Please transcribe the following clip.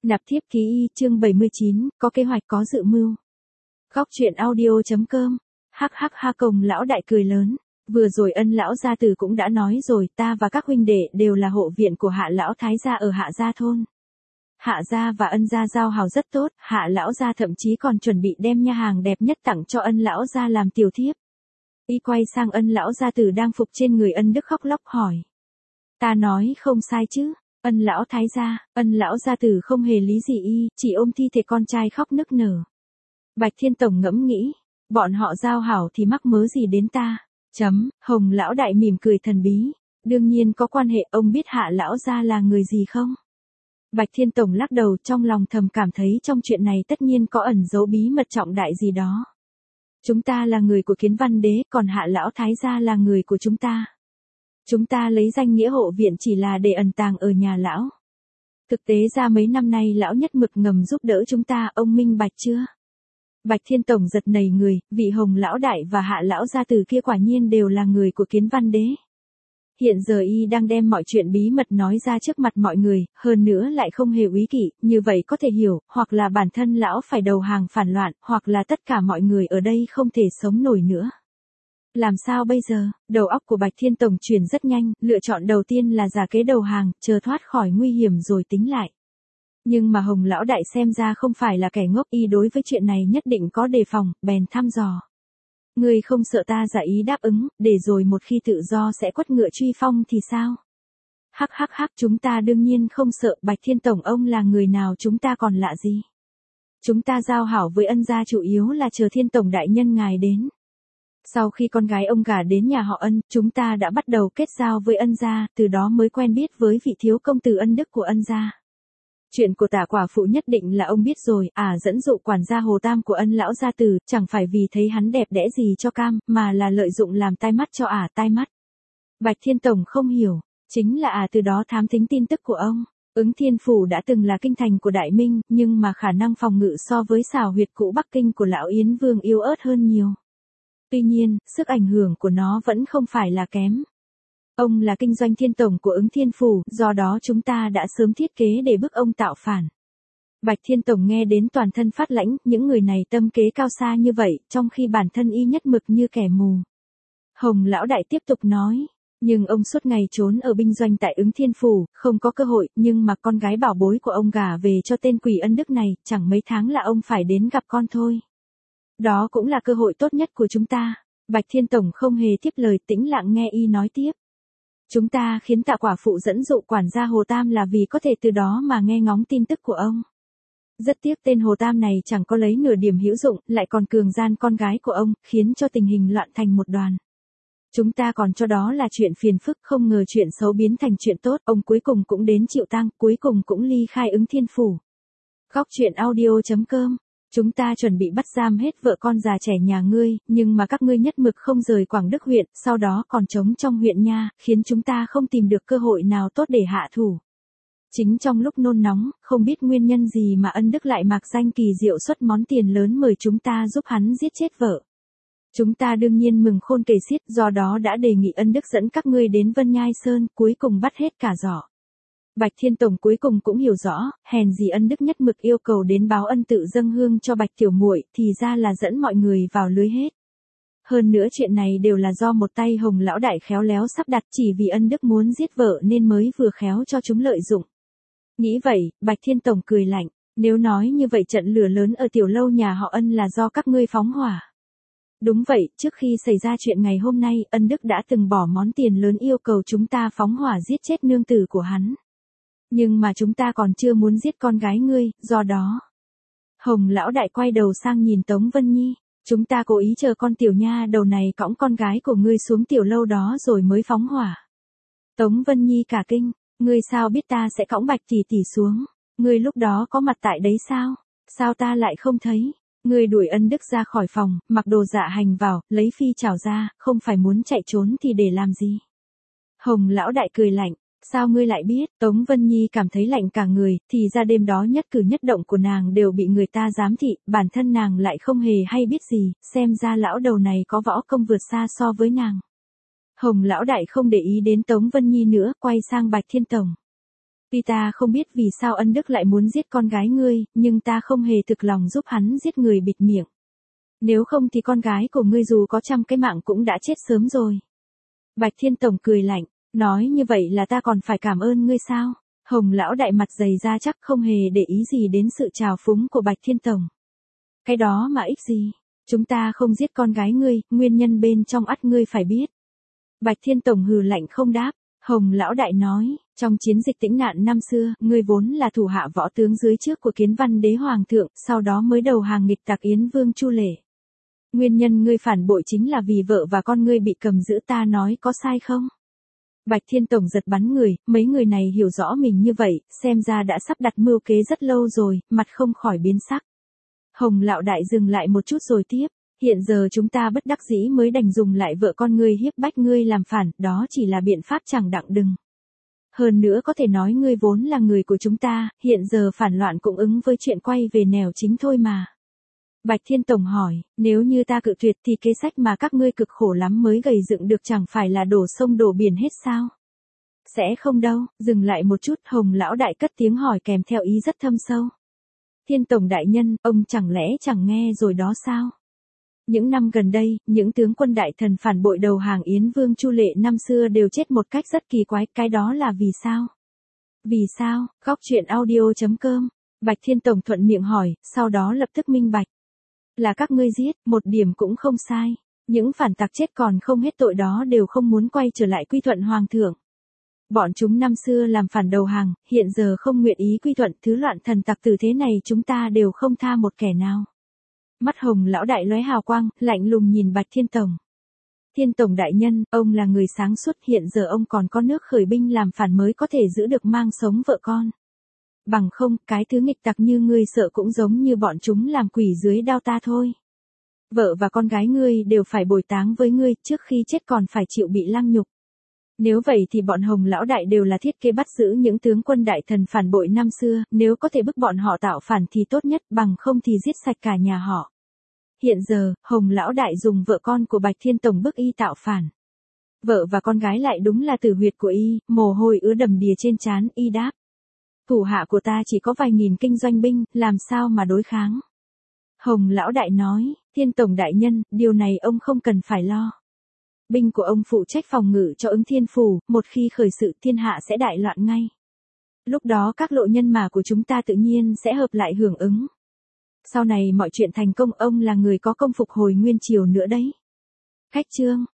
Nạp thiếp ký y chương 79, có kế hoạch có dự mưu. Góc truyện audio.com. Hắc hắc ha, Công lão đại cười lớn. Vừa rồi Ân lão gia tử cũng đã nói rồi, ta và các huynh đệ đều là hộ viện của Hạ lão thái gia ở Hạ gia thôn. Hạ gia và Ân gia giao hảo rất tốt, Hạ lão gia thậm chí còn chuẩn bị đem nha hàng đẹp nhất tặng cho Ân lão gia làm tiểu thiếp. Y quay sang Ân lão gia tử đang phục trên người Ân Đức khóc lóc hỏi. Ta nói không sai chứ? Ân lão thái gia, Ân lão gia tử không hề lý gì y, chỉ ôm thi thể con trai khóc nức nở. Bạch Thiên Tổng ngẫm nghĩ, bọn họ giao hảo thì mắc mớ gì đến ta? Hồng lão đại mỉm cười thần bí, đương nhiên có quan hệ, ông biết Hạ lão gia là người gì không? Bạch Thiên Tổng lắc đầu, trong lòng thầm cảm thấy trong chuyện này tất nhiên có ẩn dấu bí mật trọng đại gì đó. Chúng ta là người của Kiến Văn Đế, còn Hạ lão thái gia là người của chúng ta. Chúng ta lấy danh nghĩa hộ viện chỉ là để ẩn tàng ở nhà lão. Thực tế ra mấy năm nay lão nhất mực ngầm giúp đỡ chúng ta, ông minh bạch chưa? Bạch Thiên Tổng giật nảy người, vị Hồng lão đại và Hạ lão gia tử kia quả nhiên đều là người của Kiến Văn Đế. Hiện giờ y đang đem mọi chuyện bí mật nói ra trước mặt mọi người, hơn nữa lại không hề úy kỵ, như vậy có thể hiểu, hoặc là bản thân lão phải đầu hàng phản loạn, hoặc là tất cả mọi người ở đây không thể sống nổi nữa. Làm sao bây giờ? Đầu óc của Bạch Thiên Tổng chuyển rất nhanh, lựa chọn đầu tiên là giả kế đầu hàng, chờ thoát khỏi nguy hiểm rồi tính lại. Nhưng mà Hồng lão đại xem ra không phải là kẻ ngốc, y đối với chuyện này nhất định có đề phòng, bèn thăm dò. Ngươi không sợ ta giả ý đáp ứng, để rồi một khi tự do sẽ quất ngựa truy phong thì sao? Hắc hắc hắc, chúng ta đương nhiên không sợ. Bạch Thiên Tổng ông là người nào chúng ta còn lạ gì? Chúng ta giao hảo với Ân gia chủ yếu là chờ Thiên Tổng đại nhân ngài đến. Sau khi con gái ông gả đến nhà họ Ân, chúng ta đã bắt đầu kết giao với Ân gia, từ đó mới quen biết với vị thiếu công tử Ân Đức của Ân gia. Chuyện của Tả quả phụ nhất định là ông biết rồi, dẫn dụ quản gia Hồ Tam của Ân lão gia tử, chẳng phải vì thấy hắn đẹp đẽ gì cho cam, mà là lợi dụng làm tai mắt cho tai mắt. Bạch Thiên Tổng không hiểu, chính là từ đó thám thính tin tức của ông. Ứng Thiên Phủ đã từng là kinh thành của Đại Minh, nhưng mà khả năng phòng ngự so với xào huyệt cũ Bắc Kinh của lão Yến Vương yếu ớt hơn nhiều. Tuy nhiên, sức ảnh hưởng của nó vẫn không phải là kém. Ông là kinh doanh thiên tổng của Ứng Thiên Phủ, do đó chúng ta đã sớm thiết kế để bức ông tạo phản. Bạch Thiên Tổng nghe đến toàn thân phát lãnh, những người này tâm kế cao xa như vậy, trong khi bản thân y nhất mực như kẻ mù. Hồng lão đại tiếp tục nói, nhưng ông suốt ngày trốn ở binh doanh tại Ứng Thiên Phủ, không có cơ hội, nhưng mà con gái bảo bối của ông gả về cho tên quỷ Ân Đức này, chẳng mấy tháng là ông phải đến gặp con thôi. Đó cũng là cơ hội tốt nhất của chúng ta. Bạch Thiên Tổng không hề tiếp lời, tĩnh lặng nghe y nói tiếp. Chúng ta khiến Tạ quả phụ dẫn dụ quản gia Hồ Tam là vì có thể từ đó mà nghe ngóng tin tức của ông. Rất tiếc tên Hồ Tam này chẳng có lấy nửa điểm hữu dụng, lại còn cường gian con gái của ông, khiến cho tình hình loạn thành một đoàn. Chúng ta còn cho đó là chuyện phiền phức, không ngờ chuyện xấu biến thành chuyện tốt, ông cuối cùng cũng đến chịu tang, cuối cùng cũng ly khai Ứng Thiên Phủ. Góc truyện audio.com. Chúng ta chuẩn bị bắt giam hết vợ con già trẻ nhà ngươi, nhưng mà các ngươi nhất mực không rời Quảng Đức huyện, sau đó còn trống trong huyện nha, khiến chúng ta không tìm được cơ hội nào tốt để hạ thủ. Chính trong lúc nôn nóng, không biết nguyên nhân gì mà Ân Đức lại mạc danh kỳ diệu xuất món tiền lớn mời chúng ta giúp hắn giết chết vợ. Chúng ta đương nhiên mừng khôn kể xiết, do đó đã đề nghị Ân Đức dẫn các ngươi đến Vân Nhai Sơn, cuối cùng bắt hết cả giỏ. Bạch Thiên Tổng cuối cùng cũng hiểu rõ, hèn gì Ân Đức nhất mực yêu cầu đến báo ân tự dâng hương cho Bạch tiểu muội, thì ra là dẫn mọi người vào lưới hết. Hơn nữa chuyện này đều là do một tay Hồng lão đại khéo léo sắp đặt, chỉ vì Ân Đức muốn giết vợ nên mới vừa khéo cho chúng lợi dụng. Nghĩ vậy, Bạch Thiên Tổng cười lạnh, nếu nói như vậy trận lửa lớn ở tiểu lâu nhà họ Ân là do các ngươi phóng hỏa. Đúng vậy, trước khi xảy ra chuyện ngày hôm nay, Ân Đức đã từng bỏ món tiền lớn yêu cầu chúng ta phóng hỏa giết chết nương tử của hắn. Nhưng mà chúng ta còn chưa muốn giết con gái ngươi, do đó. Hồng lão đại quay đầu sang nhìn Tống Vân Nhi, chúng ta cố ý chờ con tiểu nha đầu này cõng con gái của ngươi xuống tiểu lâu đó rồi mới phóng hỏa. Tống Vân Nhi cả kinh, ngươi sao biết ta sẽ cõng Bạch tỷ tỷ xuống, ngươi lúc đó có mặt tại đấy sao, sao ta lại không thấy, ngươi đuổi Ân Đức ra khỏi phòng, mặc đồ dạ hành vào, lấy phi chảo ra, không phải muốn chạy trốn thì để làm gì. Hồng lão đại cười lạnh. Sao ngươi lại biết? Tống Vân Nhi cảm thấy lạnh cả người, thì ra đêm đó nhất cử nhất động của nàng đều bị người ta giám thị, bản thân nàng lại không hề hay biết gì, xem ra lão đầu này có võ công vượt xa so với nàng. Hồng lão đại không để ý đến Tống Vân Nhi nữa, quay sang Bạch Thiên Tổng. Tuy ta không biết vì sao ân đức lại muốn giết con gái ngươi, nhưng ta không hề thực lòng giúp hắn giết người bịt miệng. Nếu không thì con gái của ngươi dù có 100 cái mạng cũng đã chết sớm rồi. Bạch Thiên Tổng cười lạnh, nói như vậy là ta còn phải cảm ơn ngươi sao? Hồng lão đại mặt dày ra chắc không hề để ý gì đến sự trào phúng của Bạch Thiên Tổng. Cái đó mà ích gì? Chúng ta không giết con gái ngươi, nguyên nhân bên trong ắt ngươi phải biết. Bạch Thiên Tổng hừ lạnh không đáp. Hồng lão đại nói, trong chiến dịch Tĩnh Nạn năm xưa, ngươi vốn là thủ hạ võ tướng dưới trước của Kiến Văn Đế Hoàng thượng, sau đó mới đầu hàng nghịch tặc Yến Vương Chu Lệ. Nguyên nhân ngươi phản bội chính là vì vợ và con ngươi bị cầm giữ, ta nói có sai không? Bạch Thiên Tổng giật bắn người, mấy người này hiểu rõ mình như vậy, xem ra đã sắp đặt mưu kế rất lâu rồi, mặt không khỏi biến sắc. Hồng lão đại dừng lại một chút rồi tiếp, hiện giờ chúng ta bất đắc dĩ mới đành dùng lại vợ con ngươi hiếp bách ngươi làm phản, đó chỉ là biện pháp chẳng đặng đừng. Hơn nữa có thể nói ngươi vốn là người của chúng ta, hiện giờ phản loạn cũng ứng với chuyện quay về nẻo chính thôi mà. Bạch Thiên Tổng hỏi, nếu như ta cự tuyệt thì kế sách mà các ngươi cực khổ lắm mới gầy dựng được chẳng phải là đổ sông đổ biển hết sao? Sẽ không đâu, dừng lại một chút, Hồng lão đại cất tiếng hỏi kèm theo ý rất thâm sâu. Thiên Tổng đại nhân, ông chẳng lẽ chẳng nghe rồi đó sao? Những năm gần đây, những tướng quân đại thần phản bội đầu hàng Yến Vương Chu Lệ năm xưa đều chết một cách rất kỳ quái, cái đó là vì sao? Vì sao? Góc truyện audio.com. Bạch Thiên Tổng thuận miệng hỏi, sau đó lập tức minh bạch. Là các ngươi giết, một điểm cũng không sai. Những phản tặc chết còn không hết tội đó đều không muốn quay trở lại quy thuận hoàng thượng. Bọn chúng năm xưa làm phản đầu hàng, hiện giờ không nguyện ý quy thuận, thứ loạn thần tặc tử thế này chúng ta đều không tha một kẻ nào. Mắt Hồng lão đại lóe hào quang, lạnh lùng nhìn Bạch Thiên Tổng. Thiên Tổng đại nhân, ông là người sáng suốt, hiện giờ ông còn có nước khởi binh làm phản mới có thể giữ được mang sống vợ con. Bằng không, cái thứ nghịch tặc như ngươi sợ cũng giống như bọn chúng làm quỷ dưới đao ta thôi. Vợ và con gái ngươi đều phải bồi táng với ngươi, trước khi chết còn phải chịu bị lăng nhục. Nếu vậy thì bọn Hồng lão đại đều là thiết kế bắt giữ những tướng quân đại thần phản bội năm xưa, nếu có thể bức bọn họ tạo phản thì tốt nhất, bằng không thì giết sạch cả nhà họ. Hiện giờ, Hồng lão đại dùng vợ con của Bạch Thiên Tổng bức y tạo phản. Vợ và con gái lại đúng là tử huyệt của y, mồ hôi ứa đầm đìa trên trán, y đáp. Thủ hạ của ta chỉ có vài nghìn kinh doanh binh, làm sao mà đối kháng. Hồng lão đại nói, Thiên Tổng đại nhân, điều này ông không cần phải lo. Binh của ông phụ trách phòng ngự cho Ứng Thiên Phủ, một khi khởi sự thiên hạ sẽ đại loạn ngay. Lúc đó các lộ nhân mã của chúng ta tự nhiên sẽ hợp lại hưởng ứng. Sau này mọi chuyện thành công, ông là người có công phục hồi nguyên triều nữa đấy. Khách chương.